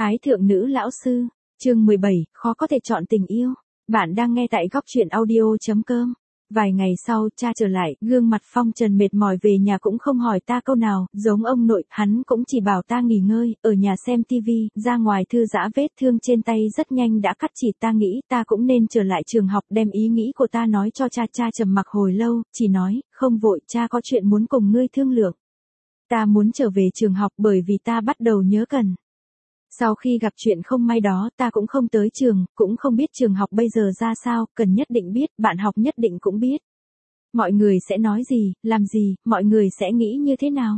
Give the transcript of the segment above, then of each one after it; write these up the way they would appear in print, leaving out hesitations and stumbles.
Ái thượng nữ lão sư, chương 17, khó có thể chọn tình yêu. Bạn đang nghe tại góc truyện audio.com. Vài ngày sau, cha trở lại, gương mặt phong trần mệt mỏi về nhà cũng không hỏi ta câu nào, giống ông nội, hắn cũng chỉ bảo ta nghỉ ngơi, ở nhà xem tivi, ra ngoài thư giã vết thương trên tay rất nhanh đã cắt chỉ ta nghĩ ta cũng nên trở lại trường học đem ý nghĩ của ta nói cho cha. Cha trầm mặc hồi lâu, chỉ nói, không vội, cha có chuyện muốn cùng ngươi thương lượng. Ta muốn trở về trường học bởi vì ta bắt đầu nhớ Cần. Sau khi gặp chuyện không may đó ta cũng không tới trường, cũng không biết trường học bây giờ ra sao, Cần nhất định biết, bạn học nhất định cũng biết. Mọi người sẽ nói gì, làm gì, mọi người sẽ nghĩ như thế nào?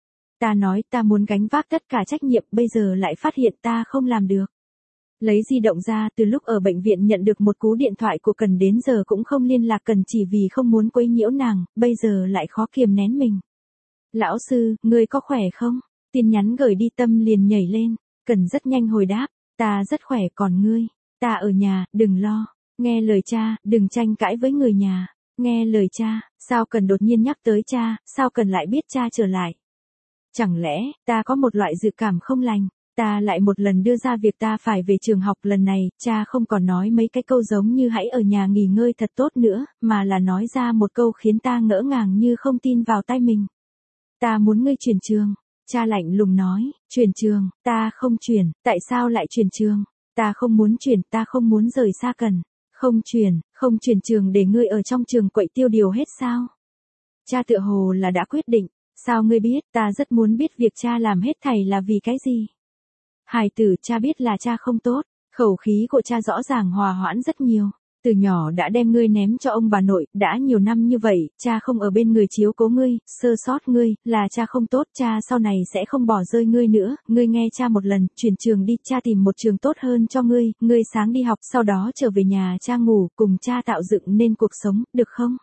Ta nói ta muốn gánh vác tất cả trách nhiệm, bây giờ lại phát hiện ta không làm được. Lấy di động ra, từ lúc ở bệnh viện nhận được một cú điện thoại của Cần đến giờ cũng không liên lạc Cần chỉ vì không muốn quấy nhiễu nàng, bây giờ lại khó kiềm nén mình. Lão sư, ngươi có khỏe không? Tin nhắn gửi đi tâm liền nhảy lên. Cần rất nhanh hồi đáp, ta rất khỏe còn ngươi, ta ở nhà, đừng lo, nghe lời cha, đừng tranh cãi với người nhà, nghe lời cha, sao Cần đột nhiên nhắc tới cha, sao Cần lại biết cha trở lại? Chẳng lẽ, ta có một loại dự cảm không lành, ta lại một lần đưa ra việc ta phải về trường học lần này, cha không còn nói mấy cái câu giống như hãy ở nhà nghỉ ngơi thật tốt nữa, mà là nói ra một câu khiến ta ngỡ ngàng như không tin vào tai mình. Ta muốn ngươi chuyển trường. Cha lạnh lùng nói, chuyển trường, ta không chuyển, tại sao lại chuyển trường? Ta không muốn chuyển, ta không muốn rời xa Cần. Không chuyển trường để ngươi ở trong trường quậy tiêu điều hết sao? Cha tựa hồ là đã quyết định, sao ngươi biết, ta rất muốn biết việc cha làm hết thảy là vì cái gì? Hài tử, cha biết là cha không tốt, khẩu khí của cha rõ ràng hòa hoãn rất nhiều. Từ nhỏ đã đem ngươi ném cho ông bà nội, đã nhiều năm như vậy, cha không ở bên người chiếu cố ngươi, sơ sót ngươi, là cha không tốt, cha sau này sẽ không bỏ rơi ngươi nữa, ngươi nghe cha một lần, chuyển trường đi, cha tìm một trường tốt hơn cho ngươi, ngươi sáng đi học, sau đó trở về nhà cha ngủ, cùng cha tạo dựng nên cuộc sống, được không?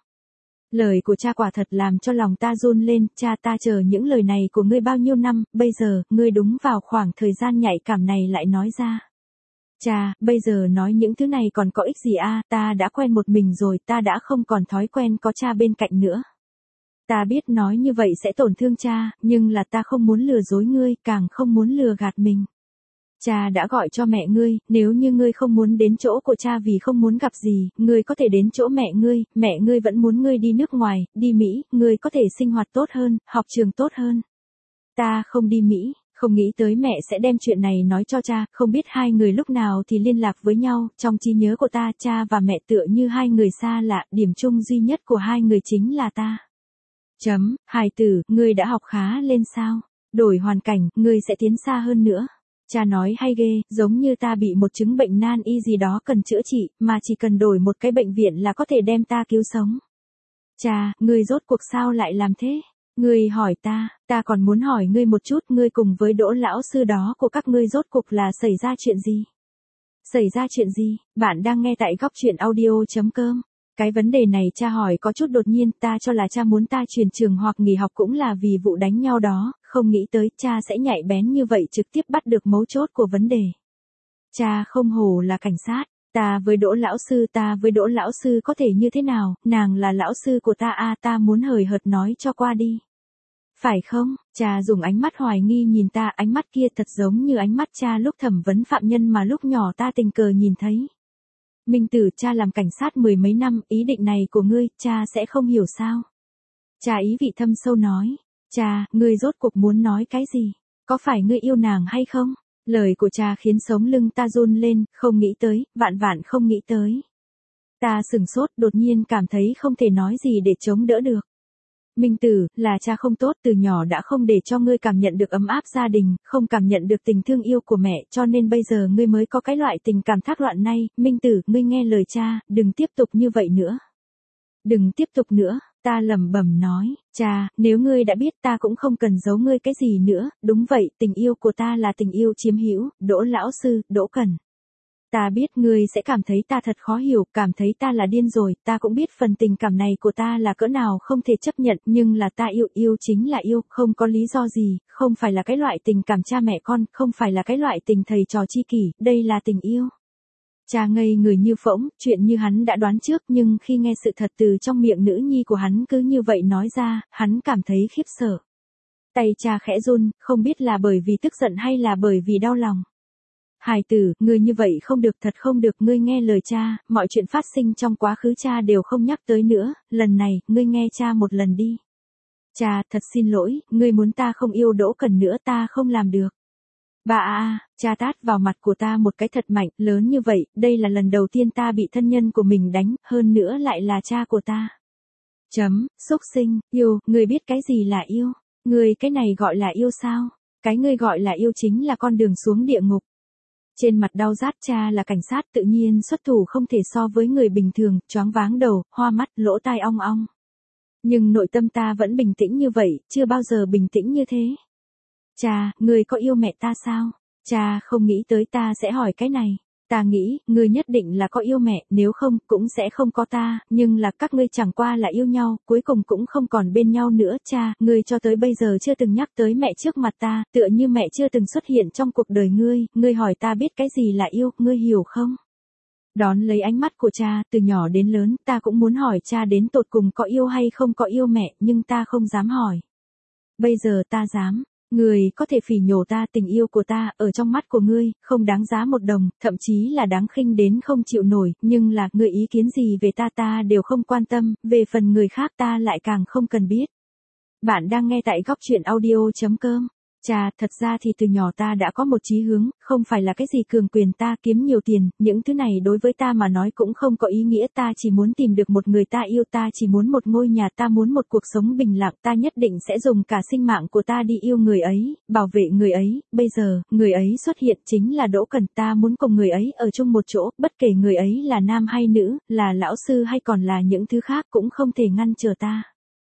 Lời của cha quả thật làm cho lòng ta run lên, cha ta chờ những lời này của ngươi bao nhiêu năm, bây giờ, ngươi đúng vào khoảng thời gian nhạy cảm này lại nói ra. Cha, bây giờ nói những thứ này còn có ích gì a? Ta đã quen một mình rồi, ta đã không còn thói quen có cha bên cạnh nữa. Ta biết nói như vậy sẽ tổn thương cha, nhưng là ta không muốn lừa dối ngươi, càng không muốn lừa gạt mình. Cha đã gọi cho mẹ ngươi, nếu như ngươi không muốn đến chỗ của cha vì không muốn gặp gì, ngươi có thể đến chỗ mẹ ngươi vẫn muốn ngươi đi nước ngoài, đi Mỹ, ngươi có thể sinh hoạt tốt hơn, học trường tốt hơn. Ta không đi Mỹ. Không nghĩ tới mẹ sẽ đem chuyện này nói cho cha, không biết hai người lúc nào thì liên lạc với nhau, trong trí nhớ của ta, cha và mẹ tựa như hai người xa lạ, điểm chung duy nhất của hai người chính là ta. Hài tử, ngươi đã học khá lên sao? Đổi hoàn cảnh, ngươi sẽ tiến xa hơn nữa. Cha nói hay ghê, giống như ta bị một chứng bệnh nan y gì đó cần chữa trị, mà chỉ cần đổi một cái bệnh viện là có thể đem ta cứu sống. Cha, ngươi rốt cuộc sao lại làm thế? Ngươi hỏi ta còn muốn hỏi ngươi một chút, ngươi cùng với Đỗ lão sư đó của các ngươi rốt cuộc là xảy ra chuyện gì? Xảy ra chuyện gì? Bạn đang nghe tại góc truyện audio.com. Cái vấn đề này cha hỏi có chút đột nhiên, ta cho là cha muốn ta chuyển trường hoặc nghỉ học cũng là vì vụ đánh nhau đó, không nghĩ tới cha sẽ nhạy bén như vậy trực tiếp bắt được mấu chốt của vấn đề. Cha không hổ là cảnh sát. Ta với Đỗ lão sư có thể như thế nào, nàng là lão sư của ta ta muốn hời hợt nói cho qua đi. Phải không? Cha dùng ánh mắt hoài nghi nhìn ta, ánh mắt kia thật giống như ánh mắt cha lúc thẩm vấn phạm nhân mà lúc nhỏ ta tình cờ nhìn thấy. Minh Tử, cha làm cảnh sát mười mấy năm, ý định này của ngươi, cha sẽ không hiểu sao? Cha ý vị thâm sâu nói, cha, ngươi rốt cuộc muốn nói cái gì? Có phải ngươi yêu nàng hay không? Lời của cha khiến sống lưng ta run lên, không nghĩ tới, vạn không nghĩ tới. Ta sửng sốt, đột nhiên cảm thấy không thể nói gì để chống đỡ được. Minh Tử, là cha không tốt, từ nhỏ đã không để cho ngươi cảm nhận được ấm áp gia đình, không cảm nhận được tình thương yêu của mẹ, cho nên bây giờ ngươi mới có cái loại tình cảm thác loạn này. Minh Tử, ngươi nghe lời cha, đừng tiếp tục như vậy nữa. Đừng tiếp tục nữa, ta lẩm bẩm nói, cha, nếu ngươi đã biết ta cũng không cần giấu ngươi cái gì nữa, đúng vậy, tình yêu của ta là tình yêu chiếm hữu, Đỗ lão sư, Đỗ Cần. Ta biết ngươi sẽ cảm thấy ta thật khó hiểu, cảm thấy ta là điên rồi, ta cũng biết phần tình cảm này của ta là cỡ nào không thể chấp nhận, nhưng là ta yêu chính là yêu, không có lý do gì, không phải là cái loại tình cảm cha mẹ con, không phải là cái loại tình thầy trò tri kỷ, đây là tình yêu. Cha ngây người như phỗng, chuyện như hắn đã đoán trước, nhưng khi nghe sự thật từ trong miệng nữ nhi của hắn cứ như vậy nói ra, hắn cảm thấy khiếp sợ. Tay cha khẽ run, không biết là bởi vì tức giận hay là bởi vì đau lòng. Hài tử, ngươi như vậy không được, thật không được, ngươi nghe lời cha, mọi chuyện phát sinh trong quá khứ cha đều không nhắc tới nữa, lần này, ngươi nghe cha một lần đi. Cha, thật xin lỗi, ngươi muốn ta không yêu Đỗ Cần nữa ta không làm được. Bà à, cha tát vào mặt của ta một cái thật mạnh, lớn như vậy, đây là lần đầu tiên ta bị thân nhân của mình đánh, hơn nữa lại là cha của ta. Xúc sinh, yêu, ngươi biết cái gì là yêu? Ngươi cái này gọi là yêu sao? Cái ngươi gọi là yêu chính là con đường xuống địa ngục. Trên mặt đau rát, cha là cảnh sát tự nhiên xuất thủ không thể so với người bình thường, choáng váng đầu, hoa mắt, lỗ tai ong ong. Nhưng nội tâm ta vẫn bình tĩnh như vậy, chưa bao giờ bình tĩnh như thế. Cha, ngươi có yêu mẹ ta sao? Cha không nghĩ tới ta sẽ hỏi cái này. Ta nghĩ, ngươi nhất định là có yêu mẹ, nếu không, cũng sẽ không có ta, nhưng là các ngươi chẳng qua là yêu nhau, cuối cùng cũng không còn bên nhau nữa. Cha, ngươi cho tới bây giờ chưa từng nhắc tới mẹ trước mặt ta, tựa như mẹ chưa từng xuất hiện trong cuộc đời ngươi hỏi ta biết cái gì là yêu, ngươi hiểu không? Đón lấy ánh mắt của cha, từ nhỏ đến lớn, ta cũng muốn hỏi cha đến tột cùng có yêu hay không có yêu mẹ, nhưng ta không dám hỏi. Bây giờ ta dám. Ngươi có thể phỉ nhổ ta, tình yêu của ta, ở trong mắt của ngươi, không đáng giá một đồng, thậm chí là đáng khinh đến không chịu nổi, nhưng là, ngươi ý kiến gì về ta đều không quan tâm, về phần người khác ta lại càng không cần biết. Bạn đang nghe tại góc truyện audio.com. Cha, thật ra thì từ nhỏ ta đã có một chí hướng, không phải là cái gì cường quyền, ta kiếm nhiều tiền, những thứ này đối với ta mà nói cũng không có ý nghĩa, ta chỉ muốn tìm được một người ta yêu, ta chỉ muốn một ngôi nhà, ta muốn một cuộc sống bình lặng, ta nhất định sẽ dùng cả sinh mạng của ta đi yêu người ấy, bảo vệ người ấy, bây giờ, người ấy xuất hiện chính là Đỗ Cần, ta muốn cùng người ấy ở chung một chỗ, bất kể người ấy là nam hay nữ, là lão sư hay còn là những thứ khác cũng không thể ngăn trở ta.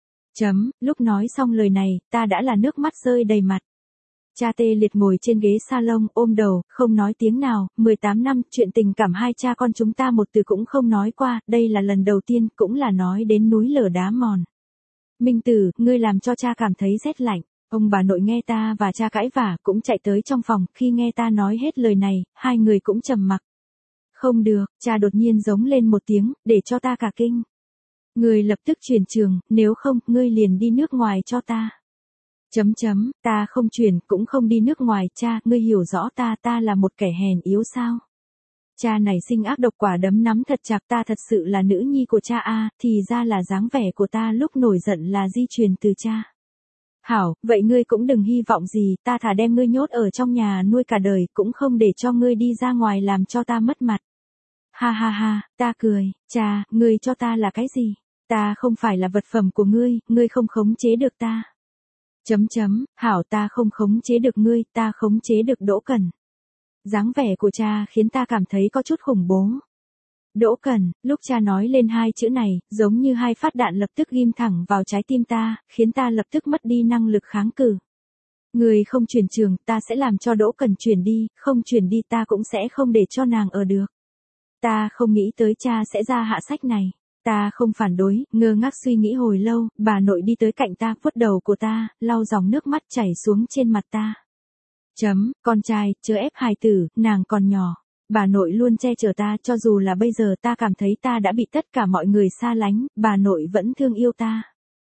Lúc nói xong lời này, ta đã là nước mắt rơi đầy mặt. Cha tê liệt ngồi trên ghế salon, ôm đầu, không nói tiếng nào, 18 năm, chuyện tình cảm hai cha con chúng ta một từ cũng không nói qua, đây là lần đầu tiên, cũng là nói đến núi lở đá mòn. Minh Tử, ngươi làm cho cha cảm thấy rét lạnh. Ông bà nội nghe ta và cha cãi vả, cũng chạy tới trong phòng, khi nghe ta nói hết lời này, hai người cũng trầm mặc. Không được, cha đột nhiên giống lên một tiếng, để cho ta cả kinh. Ngươi lập tức chuyển trường, nếu không, ngươi liền đi nước ngoài cho ta. Ta không chuyển, cũng không đi nước ngoài, cha, ngươi hiểu rõ ta là một kẻ hèn yếu sao? Cha này sinh ác độc, quả đấm nắm thật chặt, ta thật sự là nữ nhi của cha thì ra là dáng vẻ của ta lúc nổi giận là di truyền từ cha. Hảo, vậy ngươi cũng đừng hy vọng gì, ta thà đem ngươi nhốt ở trong nhà nuôi cả đời, cũng không để cho ngươi đi ra ngoài làm cho ta mất mặt. Ha ha ha, ta cười, cha, ngươi cho ta là cái gì? Ta không phải là vật phẩm của ngươi không khống chế được ta. Hảo, ta không khống chế được ngươi, ta khống chế được Đỗ Cần. Dáng vẻ của cha khiến ta cảm thấy có chút khủng bố. Đỗ Cần, lúc cha nói lên hai chữ này, giống như hai phát đạn lập tức ghim thẳng vào trái tim ta, khiến ta lập tức mất đi năng lực kháng cự. Người không chuyển trường, ta sẽ làm cho Đỗ Cần chuyển đi, không chuyển đi ta cũng sẽ không để cho nàng ở được. Ta không nghĩ tới cha sẽ ra hạ sách này. Ta không phản đối, ngơ ngác suy nghĩ hồi lâu, bà nội đi tới cạnh ta, vuốt đầu của ta, lau dòng nước mắt chảy xuống trên mặt ta. Con trai, chớ ép hài tử, nàng còn nhỏ. Bà nội luôn che chở ta, cho dù là bây giờ ta cảm thấy ta đã bị tất cả mọi người xa lánh, bà nội vẫn thương yêu ta.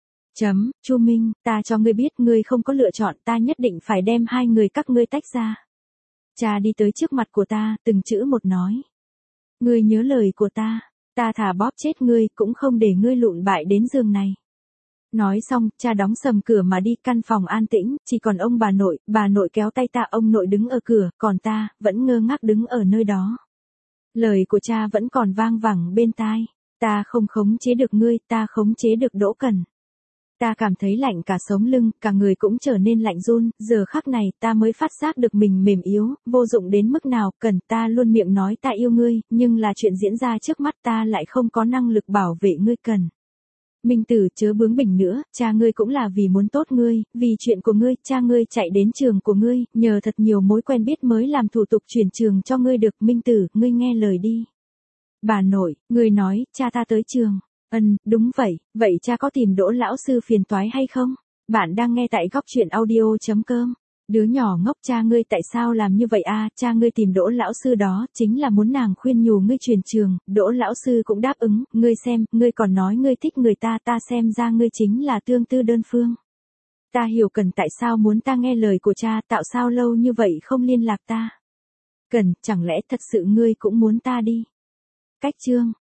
Chu Minh, ta cho ngươi biết ngươi không có lựa chọn, ta nhất định phải đem hai người các ngươi tách ra. Cha đi tới trước mặt của ta, từng chữ một nói. Ngươi nhớ lời của ta. Ta thà bóp chết ngươi, cũng không để ngươi lụn bại đến giường này. Nói xong, cha đóng sầm cửa mà đi, căn phòng an tĩnh, chỉ còn ông bà nội kéo tay ta, ông nội đứng ở cửa, còn ta, vẫn ngơ ngác đứng ở nơi đó. Lời của cha vẫn còn vang vẳng bên tai. Ta không khống chế được ngươi, ta khống chế được Đỗ Cần. Ta cảm thấy lạnh cả sống lưng, cả người cũng trở nên lạnh run, giờ khắc này ta mới phát giác được mình mềm yếu, vô dụng đến mức nào, Cần, ta luôn miệng nói ta yêu ngươi, nhưng là chuyện diễn ra trước mắt ta lại không có năng lực bảo vệ ngươi Cần. Minh Tử, chớ bướng bỉnh nữa, cha ngươi cũng là vì muốn tốt ngươi, vì chuyện của ngươi, cha ngươi chạy đến trường của ngươi, nhờ thật nhiều mối quen biết mới làm thủ tục chuyển trường cho ngươi được, Minh Tử, ngươi nghe lời đi. Bà nội, ngươi nói, cha ta tới trường. Đúng vậy, vậy cha có tìm Đỗ lão sư phiền toái hay không? Bạn đang nghe tại góc truyện audio.com. Đứa nhỏ ngốc, cha ngươi tại sao làm như vậy cha ngươi tìm Đỗ lão sư đó, chính là muốn nàng khuyên nhủ ngươi chuyển trường, Đỗ lão sư cũng đáp ứng, ngươi xem, ngươi còn nói ngươi thích người ta, ta xem ra ngươi chính là tương tư đơn phương. Ta hiểu Cần tại sao muốn ta nghe lời của cha, tạo sao lâu như vậy không liên lạc ta. Cần, chẳng lẽ thật sự ngươi cũng muốn ta đi? Cách chương